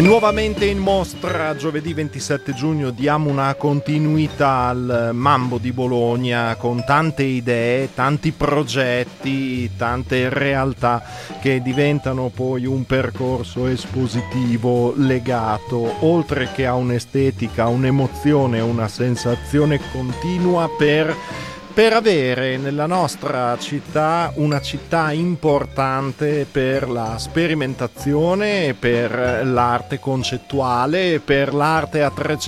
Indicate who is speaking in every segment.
Speaker 1: Nuovamente in mostra giovedì 27 giugno diamo una continuità al Mambo di Bologna con tante idee, tanti progetti, tante realtà che diventano poi un percorso espositivo legato, oltre che a un'estetica, un'emozione, una sensazione continua per avere nella nostra città una città importante per la sperimentazione, per l'arte concettuale, per l'arte a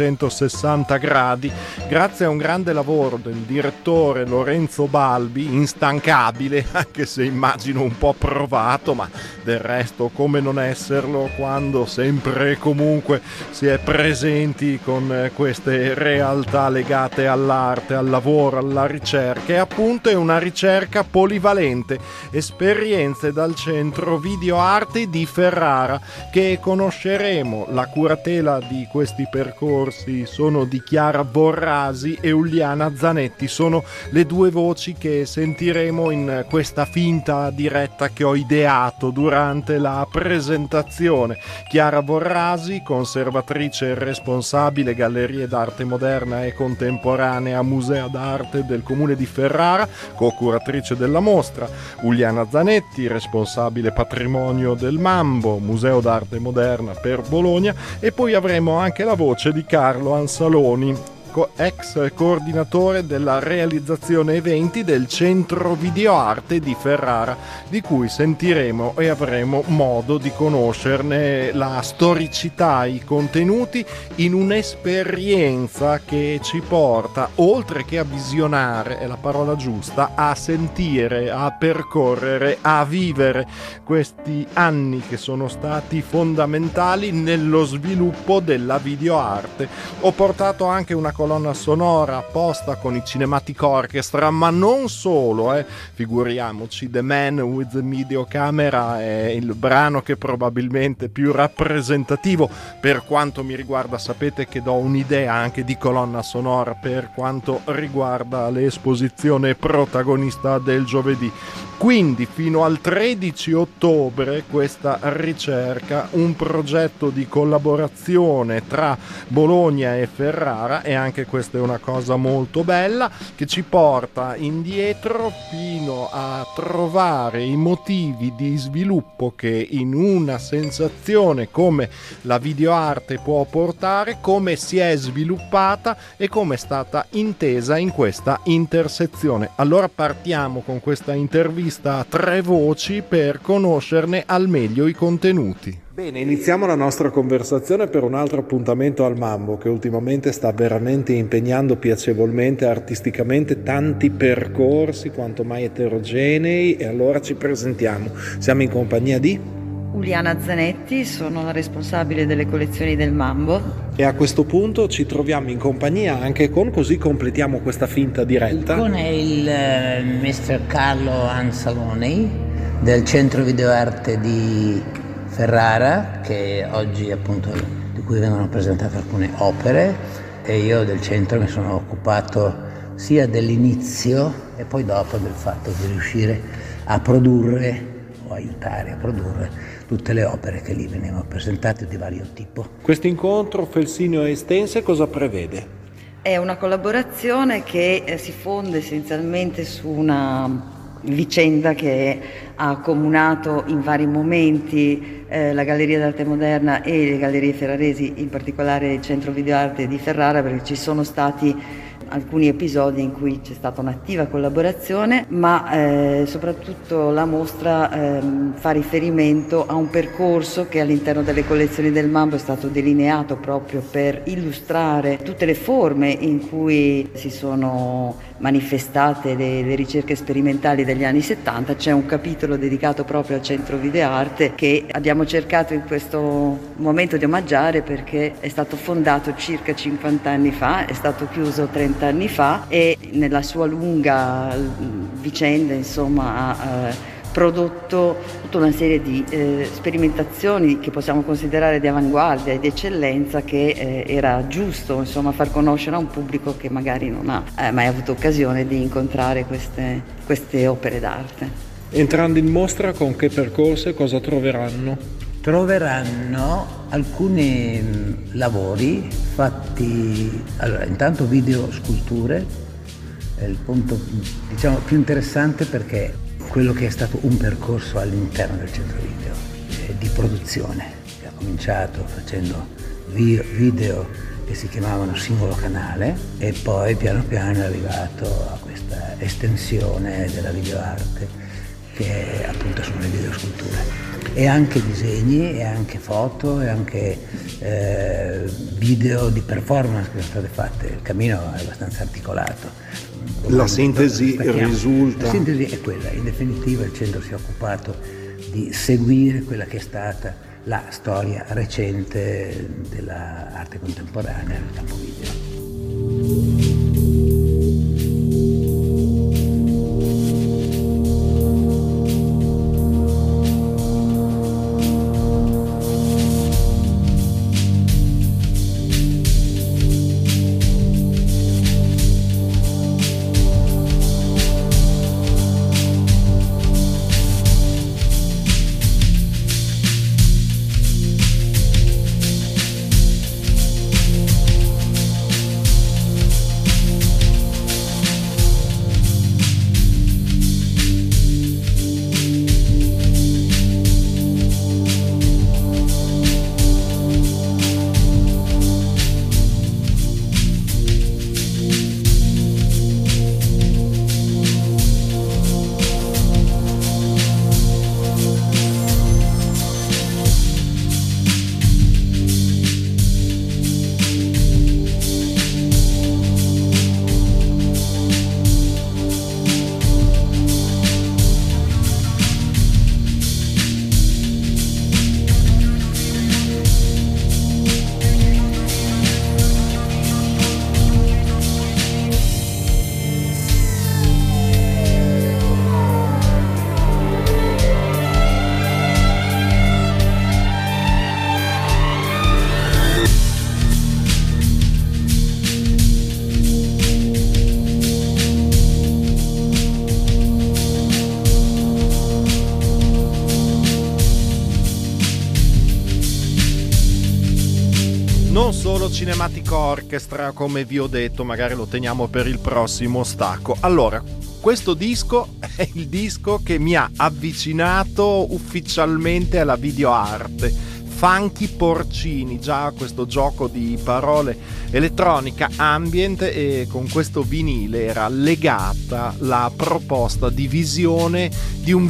Speaker 1: 360 gradi, grazie a un grande lavoro del direttore Lorenzo Balbi, instancabile, anche se immagino un po' provato, ma del resto come non esserlo quando sempre e comunque si è presenti con queste realtà legate all'arte, al lavoro, alla ricerca, e appunto è una ricerca polivalente, esperienze dal centro Video Arte di Ferrara, che conosceremo. La curatela di questi percorsi sono di Chiara Borrasi e Uliana Zanetti, sono le due voci che sentiremo in questa finta diretta che ho ideato durante la presentazione. Chiara Borrasi, conservatrice e responsabile Gallerie d'Arte Moderna e Contemporanea Museo d'Arte del Comune di Ferrara, co-curatrice della mostra. Uliana Zanetti, responsabile patrimonio del Mambo, Museo d'Arte Moderna per Bologna. E poi avremo anche la voce di Carlo Ansaloni, ex coordinatore della realizzazione eventi del Centro Video Arte di Ferrara, di cui sentiremo e avremo modo di conoscerne la storicità, i contenuti, in un'esperienza che ci porta, oltre che a visionare, è la parola giusta, a sentire, a percorrere, a vivere questi anni che sono stati fondamentali nello sviluppo della videoarte. Ho portato anche una colonna sonora apposta con i Cinematic Orchestra, ma non solo, figuriamoci, The Man with the Video Camera è il brano che probabilmente è più rappresentativo per quanto mi riguarda. Sapete che do un'idea anche di colonna sonora per quanto riguarda l'esposizione protagonista del giovedì. Quindi fino al 13 ottobre questa ricerca, un progetto di collaborazione tra Bologna e Ferrara, e anche questa è una cosa molto bella che ci porta indietro fino a trovare i motivi di sviluppo che in una sensazione come la videoarte può portare, come si è sviluppata e come è stata intesa in questa intersezione. Allora partiamo con questa intervista a tre voci per conoscerne al meglio i contenuti. Bene, iniziamo la nostra conversazione per un altro appuntamento al Mambo, che ultimamente sta veramente impegnando piacevolmente, artisticamente, tanti percorsi quanto mai eterogenei, e allora ci presentiamo. Siamo in compagnia di
Speaker 2: Uliana Zanetti, sono la responsabile delle collezioni del Mambo.
Speaker 1: E a questo punto ci troviamo in compagnia anche con, così completiamo questa finta diretta,
Speaker 3: con il Mr. Carlo Ansaloni del Centro Videoarte di Ferrara, che oggi appunto di cui vengono presentate alcune opere, e io del centro mi sono occupato sia dell'inizio e poi dopo del fatto di riuscire a produrre o aiutare a produrre tutte le opere che lì venivano presentate di vario tipo.
Speaker 1: Questo incontro Felsineo Estense cosa prevede?
Speaker 2: È una collaborazione che si fonda essenzialmente su una vicenda che ha accomunato in vari momenti la Galleria d'Arte Moderna e le gallerie ferraresi, in particolare il Centro Videoarte di Ferrara, perché ci sono stati alcuni episodi in cui c'è stata un'attiva collaborazione, ma soprattutto la mostra fa riferimento a un percorso che all'interno delle collezioni del Mambo è stato delineato proprio per illustrare tutte le forme in cui si sono manifestate le ricerche sperimentali degli anni 70. C'è un capitolo dedicato proprio al Centro Videoarte che abbiamo cercato in questo momento di omaggiare, perché è stato fondato circa 50 anni fa, è stato chiuso 30 anni fa, e nella sua lunga vicenda insomma ha prodotto tutta una serie di sperimentazioni che possiamo considerare di avanguardia e di eccellenza, che era giusto insomma far conoscere a un pubblico che magari non ha mai avuto occasione di incontrare queste opere d'arte.
Speaker 1: Entrando in mostra, con che percorso e cosa troveranno?
Speaker 3: troveranno alcuni lavori fatti, allora intanto video sculture, è il punto diciamo più interessante perché quello che è stato un percorso all'interno del centro video di produzione, che ha cominciato facendo video che si chiamavano singolo canale e poi piano piano è arrivato a questa estensione della videoarte che appunto sono le videosculture, e anche disegni, e anche foto, e anche video di performance che sono state fatte. Il cammino è abbastanza articolato.
Speaker 1: La sintesi risulta.
Speaker 3: La sintesi è quella, in definitiva il centro si è occupato di seguire quella che è stata la storia recente dell'arte contemporanea nel campo video.
Speaker 1: Non solo Cinematic Orchestra, come vi ho detto, magari lo teniamo per il prossimo stacco. Allora, questo disco è il disco che mi ha avvicinato ufficialmente alla videoarte. Funky Porcini, già questo gioco di parole, elettronica ambient, e con questo vinile era legata la proposta di visione di un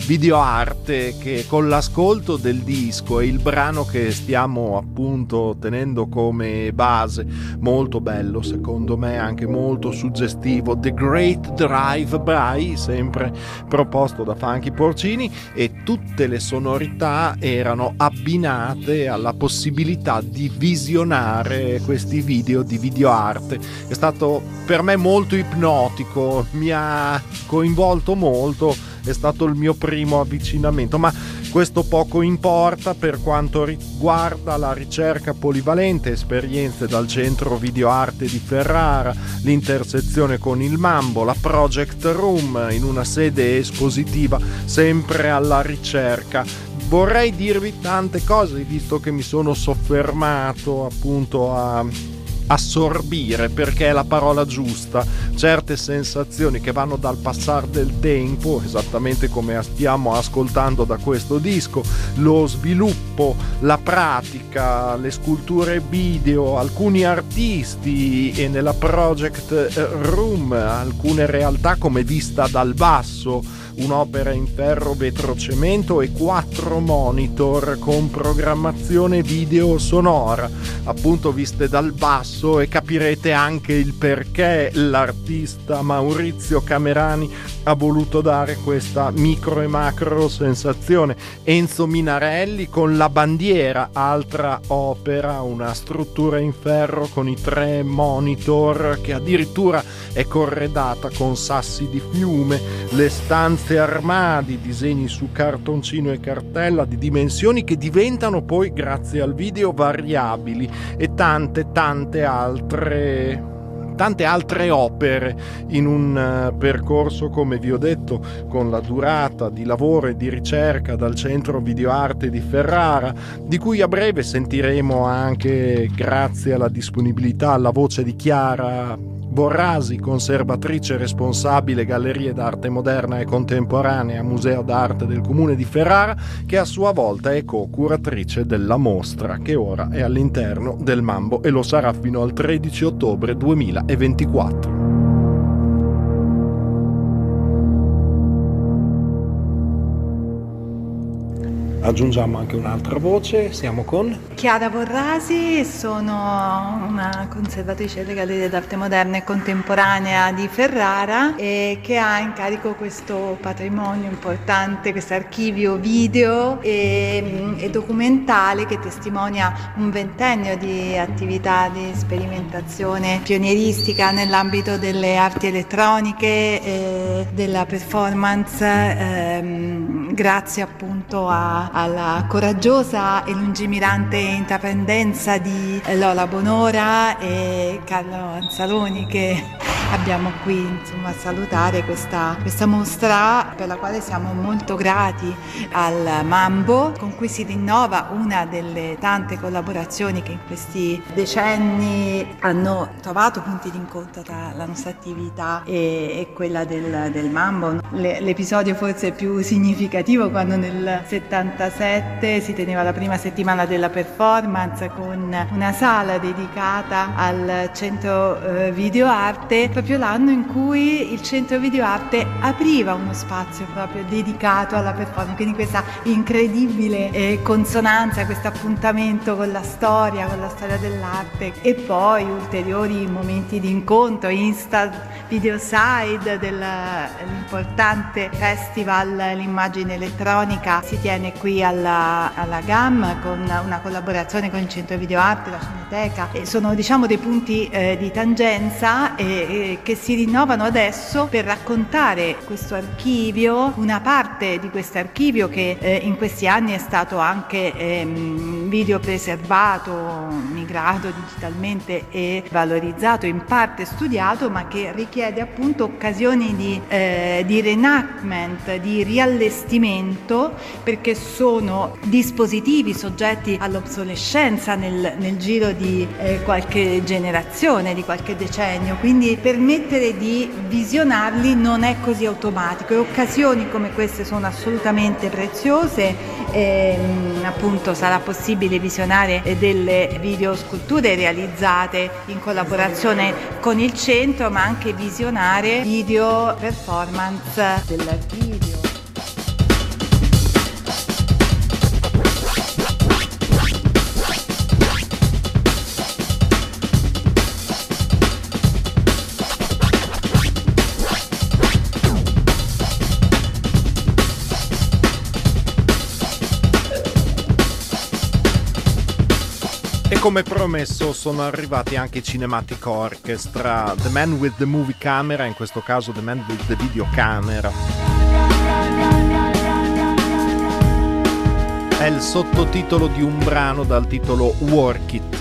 Speaker 1: videoarte che con l'ascolto del disco e il brano che stiamo appunto tenendo come base, molto bello secondo me, anche molto suggestivo, The Great Drive-By, sempre proposto da Funky Porcini, e tutte le sonorità erano abbinate alla possibilità di visionare questi video di videoarte. È stato per me molto ipnotico, mi ha coinvolto molto, è stato il mio primo avvicinamento, ma questo poco importa per quanto riguarda la ricerca polivalente, esperienze dal centro videoarte di Ferrara, l'intersezione con il Mambo, la Project Room in una sede espositiva sempre alla ricerca. Vorrei dirvi tante cose, visto che mi sono soffermato appunto a assorbire, perché è la parola giusta, certe sensazioni che vanno dal passare del tempo, esattamente come stiamo ascoltando da questo disco, lo sviluppo, la pratica, le sculture video, alcuni artisti, e nella Project Room alcune realtà come Vista dal basso, un'opera in ferro, vetro, cemento e 4 monitor con programmazione video sonora, appunto viste dal basso, e capirete anche il perché l'artista Maurizio Camerani ha voluto dare questa micro e macro sensazione. Enzo Minarelli con La bandiera, altra opera, una struttura in ferro con i 3 monitor che addirittura è corredata con sassi di fiume, le stanze armadi, disegni su cartoncino e cartella di dimensioni che diventano poi, grazie al video, variabili, e tante altre tante altre opere in un percorso, come vi ho detto, con la durata di lavoro e di ricerca dal Centro Videoarte di Ferrara, di cui a breve sentiremo anche, grazie alla disponibilità, alla voce di Chiara Borrasi, conservatrice responsabile Gallerie d'Arte Moderna e Contemporanea Museo d'Arte del Comune di Ferrara, che a sua volta è co-curatrice della mostra, che ora è all'interno del Mambo e lo sarà fino al 13 ottobre 2024. Aggiungiamo anche un'altra voce, siamo con
Speaker 4: Chiara Borrasi, sono una conservatrice delle Gallerie d'Arte Moderna e Contemporanea di Ferrara e che ha in carico questo patrimonio importante, questo archivio video e documentale che testimonia un ventennio di attività di sperimentazione pionieristica nell'ambito delle arti elettroniche e della performance, grazie appunto alla coraggiosa e lungimirante intraprendenza di Lola Bonora e Carlo Anzaloni, che abbiamo qui a salutare questa mostra, per la quale siamo molto grati al Mambo, con cui si rinnova una delle tante collaborazioni che in questi decenni hanno trovato punti di incontro tra la nostra attività e quella del Mambo. L'episodio forse più significativo, quando nel 77 si teneva la prima settimana della performance con una sala dedicata al Centro Videoarte, proprio l'anno in cui il Centro Videoarte apriva uno spazio proprio dedicato alla performance, quindi questa incredibile consonanza, questo appuntamento con la storia dell'arte, e poi ulteriori momenti di incontro, Insta Videoside dell'importante festival L'immagine elettronica, si tiene qui alla GAM con una collaborazione con il Centro Videoarte, la Cineteca, e sono dei punti di tangenza che si rinnovano adesso per raccontare questo archivio, una parte di questo archivio che in questi anni è stato anche video preservato, migrato digitalmente e valorizzato, in parte studiato, ma che richiede appunto occasioni di reenactment, di riallestimento, perché sono dispositivi soggetti all'obsolescenza nel giro di qualche generazione, di qualche decennio, quindi permettere di visionarli non è così automatico, e occasioni come queste sono assolutamente preziose. Appunto sarà possibile visionare delle videosculture realizzate in collaborazione con il centro, ma anche visionare video performance dell'archivio.
Speaker 1: Come promesso sono arrivati anche i Cinematic Orchestra, The Man with the Movie Camera, in questo caso The Man with the Video Camera. È il sottotitolo di un brano dal titolo Work It.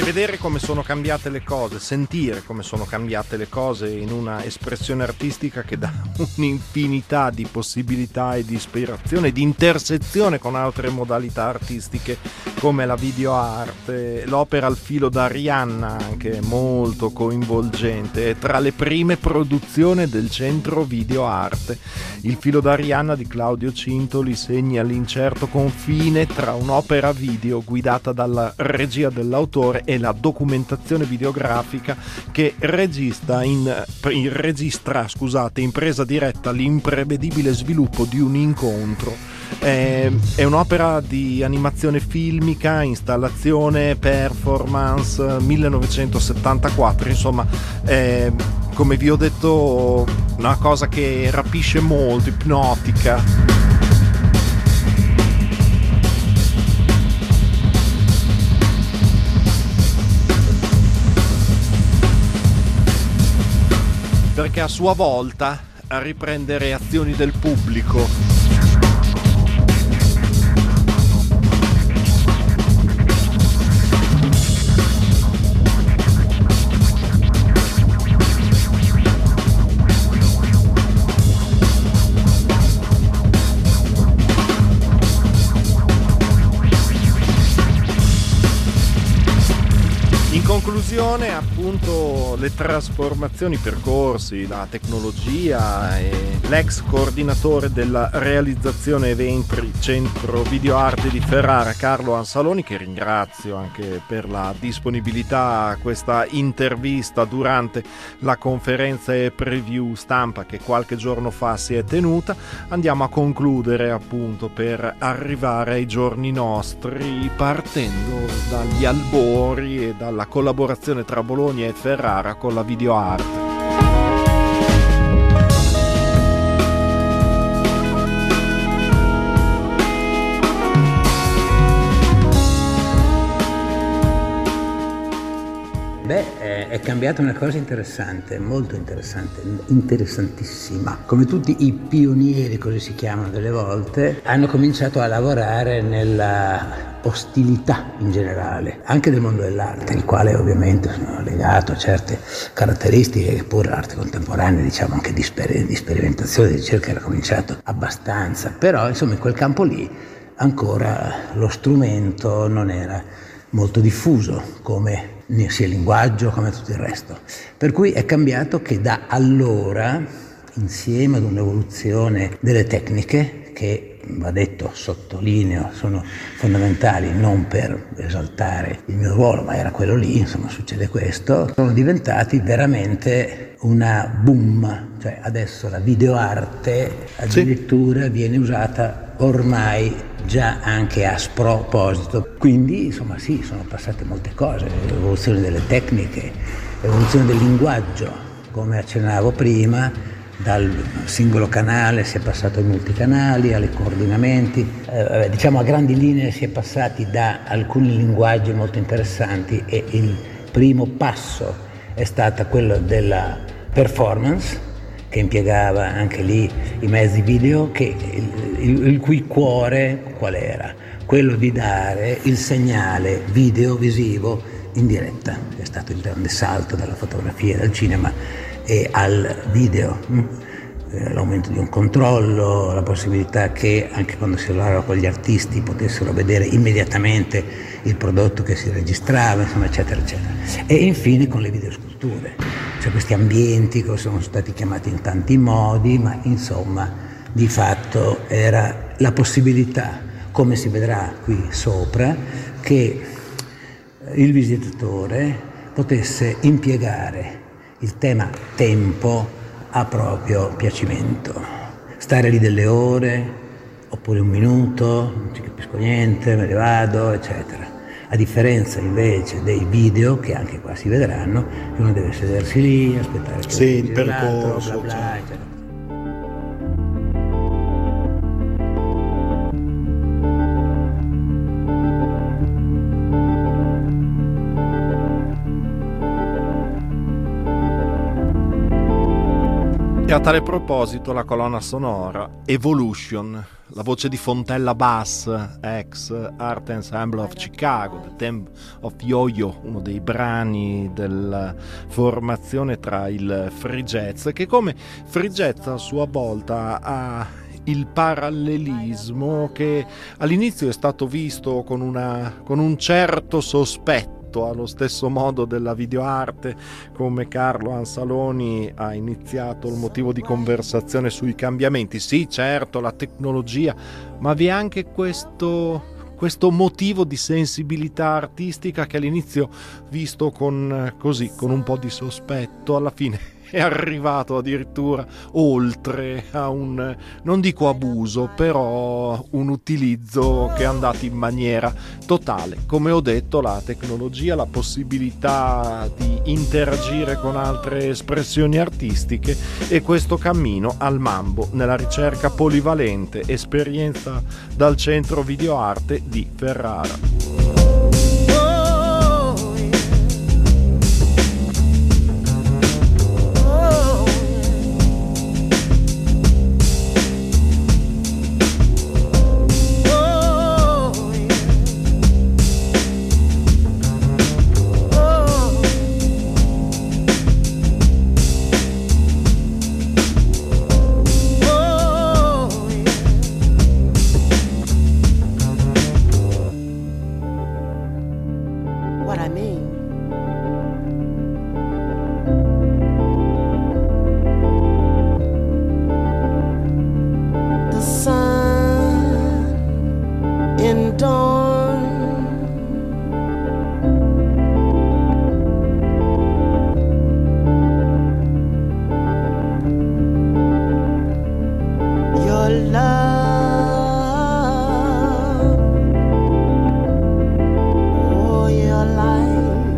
Speaker 1: vedere come sono cambiate le cose, sentire come sono cambiate le cose in una espressione artistica che dà un'infinità di possibilità e di ispirazione, di intersezione con altre modalità artistiche come la videoarte. L'opera Al filo d'Arianna, anche molto coinvolgente, è tra le prime produzioni del Centro Videoarte. Il filo d'Arianna di Claudio Cintoli segna l'incerto confine tra un'opera video guidata dalla regia dell'autore e la documentazione videografica che registra in presa diretta l'imprevedibile sviluppo di un incontro. È un'opera di animazione filmica, installazione, performance, 1974, insomma, come vi ho detto, una cosa che rapisce molto, ipnotica. Perché a sua volta riprende reazioni del pubblico. In conclusione, appunto, le trasformazioni, i percorsi, la tecnologia e l'ex coordinatore della realizzazione eventi Centro Videoarte di Ferrara, Carlo Ansaloni, che ringrazio anche per la disponibilità a questa intervista durante la conferenza e preview stampa che qualche giorno fa si è tenuta. Andiamo a concludere, appunto, per arrivare ai giorni nostri, partendo dagli albori e dalla collaborazione tra Bologna e Ferrara con la videoarte.
Speaker 3: È cambiata una cosa interessante, molto interessante, interessantissima. Come tutti i pionieri, così si chiamano delle volte, hanno cominciato a lavorare nella ostilità in generale, anche del mondo dell'arte, il quale ovviamente sono legato a certe caratteristiche, pure l'arte contemporanea, diciamo anche di sperimentazione, di ricerca era cominciato abbastanza, però insomma in quel campo lì ancora lo strumento non era molto diffuso come sia il linguaggio come tutto il resto, per cui è cambiato che da allora, insieme ad un'evoluzione delle tecniche che, va detto, sottolineo, sono fondamentali, non per esaltare il mio ruolo, ma era quello lì, insomma succede questo, sono diventati veramente una boom, cioè adesso la videoarte addirittura viene usata ormai già anche a sproposito, quindi insomma sì, sono passate molte cose, l'evoluzione delle tecniche, l'evoluzione del linguaggio, come accennavo prima, dal singolo canale si è passato ai multicanali, ai coordinamenti, diciamo a grandi linee si è passati da alcuni linguaggi molto interessanti e il primo passo è stato quello della performance, che impiegava anche lì i mezzi video, che il cui cuore qual era? Quello di dare il segnale video visivo in diretta. È stato il grande salto dalla fotografia e dal cinema e al video, l'aumento di un controllo, la possibilità che anche quando si lavorava con gli artisti potessero vedere immediatamente il prodotto che si registrava, insomma, eccetera eccetera. E infine con le videosculture, cioè questi ambienti che sono stati chiamati in tanti modi, ma insomma di fatto era la possibilità, come si vedrà qui sopra, che il visitatore potesse impiegare il tema tempo a proprio piacimento, stare lì delle ore oppure un minuto, non ci capisco niente, me ne vado, eccetera. A differenza invece dei video, che anche qua si vedranno, che uno deve sedersi lì, aspettare che
Speaker 1: il percorso,
Speaker 3: bla bla, eccetera.
Speaker 1: E a tale proposito la colonna sonora Evolution, la voce di Fontella Bass, ex Art Ensemble of Chicago, The Temp of Yo-Yo, uno dei brani della formazione tra il free jazz, che come free jazz a sua volta ha il parallelismo che all'inizio è stato visto con un certo sospetto, allo stesso modo della videoarte, come Carlo Ansaloni ha iniziato il motivo di conversazione sui cambiamenti. Sì, certo, la tecnologia, ma vi è anche questo motivo di sensibilità artistica che all'inizio, visto con un po' di sospetto, alla fine è arrivato addirittura oltre a un, non dico abuso, però un utilizzo che è andato in maniera totale. Come ho detto, la tecnologia, la possibilità di interagire con altre espressioni artistiche e questo cammino al mambo nella ricerca polivalente, esperienza dal Centro Videoarte di Ferrara.
Speaker 5: Your light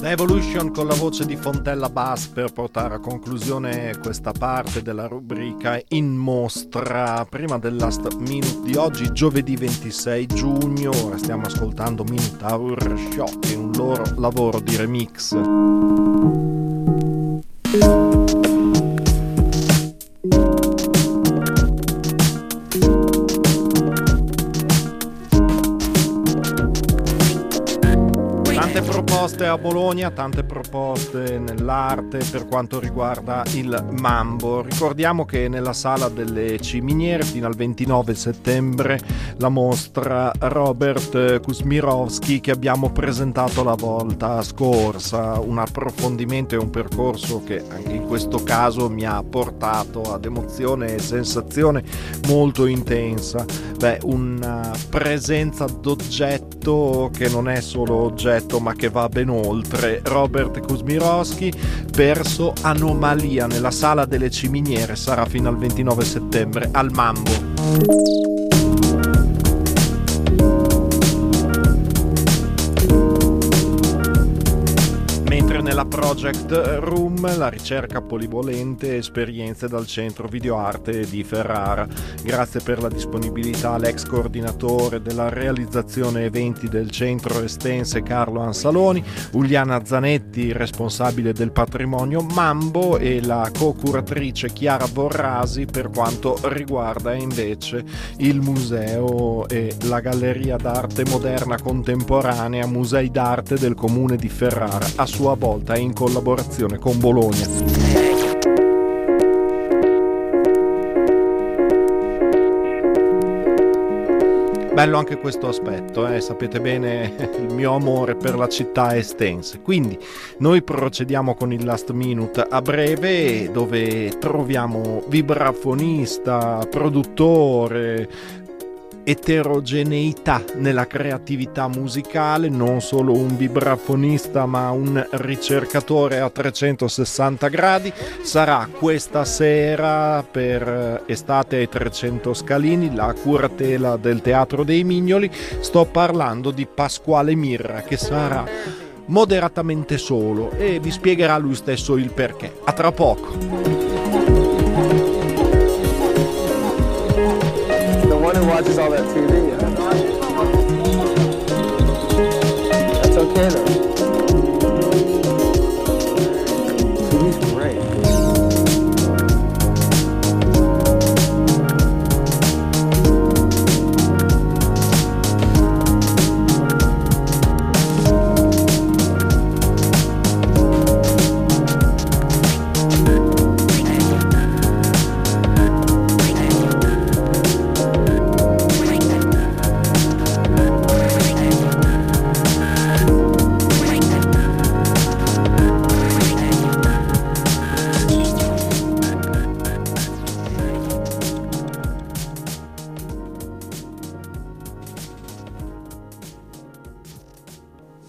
Speaker 1: Evolution con la voce di Fontella Bass per portare a conclusione questa parte della rubrica In Mostra. Prima del Last Minute di oggi, giovedì 26 giugno, stiamo ascoltando Minotaur Shock, un loro lavoro di remix. Tante proposte a Bologna, tante proposte nell'arte per quanto riguarda il mambo. Ricordiamo che nella Sala delle Ciminiere fino al 29 settembre la mostra Robert Kuzmirovsky che abbiamo presentato la volta scorsa, un approfondimento e un percorso che anche in questo caso mi ha portato ad emozione e sensazione molto intensa. Una presenza d'oggetto che non è solo oggetto ma che va ben oltre. Robert Kuzmirovsky verso Anomalia nella Sala delle Ciminiere, sarà fino al 29 settembre al Mambo. Nella Project Room, la ricerca polivalente, esperienze dal Centro Videoarte di Ferrara. Grazie per la disponibilità all'ex coordinatore della realizzazione eventi del Centro Estense Carlo Ansaloni, Uliana Zanetti, responsabile del patrimonio Mambo, e la co-curatrice Chiara Borrasi per quanto riguarda invece il museo e la Galleria d'Arte Moderna Contemporanea Musei d'Arte del Comune di Ferrara, a sua volta in collaborazione con Bologna. Bello anche questo aspetto, sapete bene il mio amore per la città estense. Quindi noi procediamo con il Last Minute a breve, dove troviamo vibrafonista, produttore, eterogeneità nella creatività musicale, non solo un vibrafonista ma un ricercatore a 360 gradi. Sarà questa sera per Estate ai 300 Scalini, la curatela del Teatro dei Mignoli. Sto parlando di Pasquale Mirra, che sarà moderatamente solo e vi spiegherà lui stesso il perché. A tra poco.
Speaker 5: One who watches all that TV.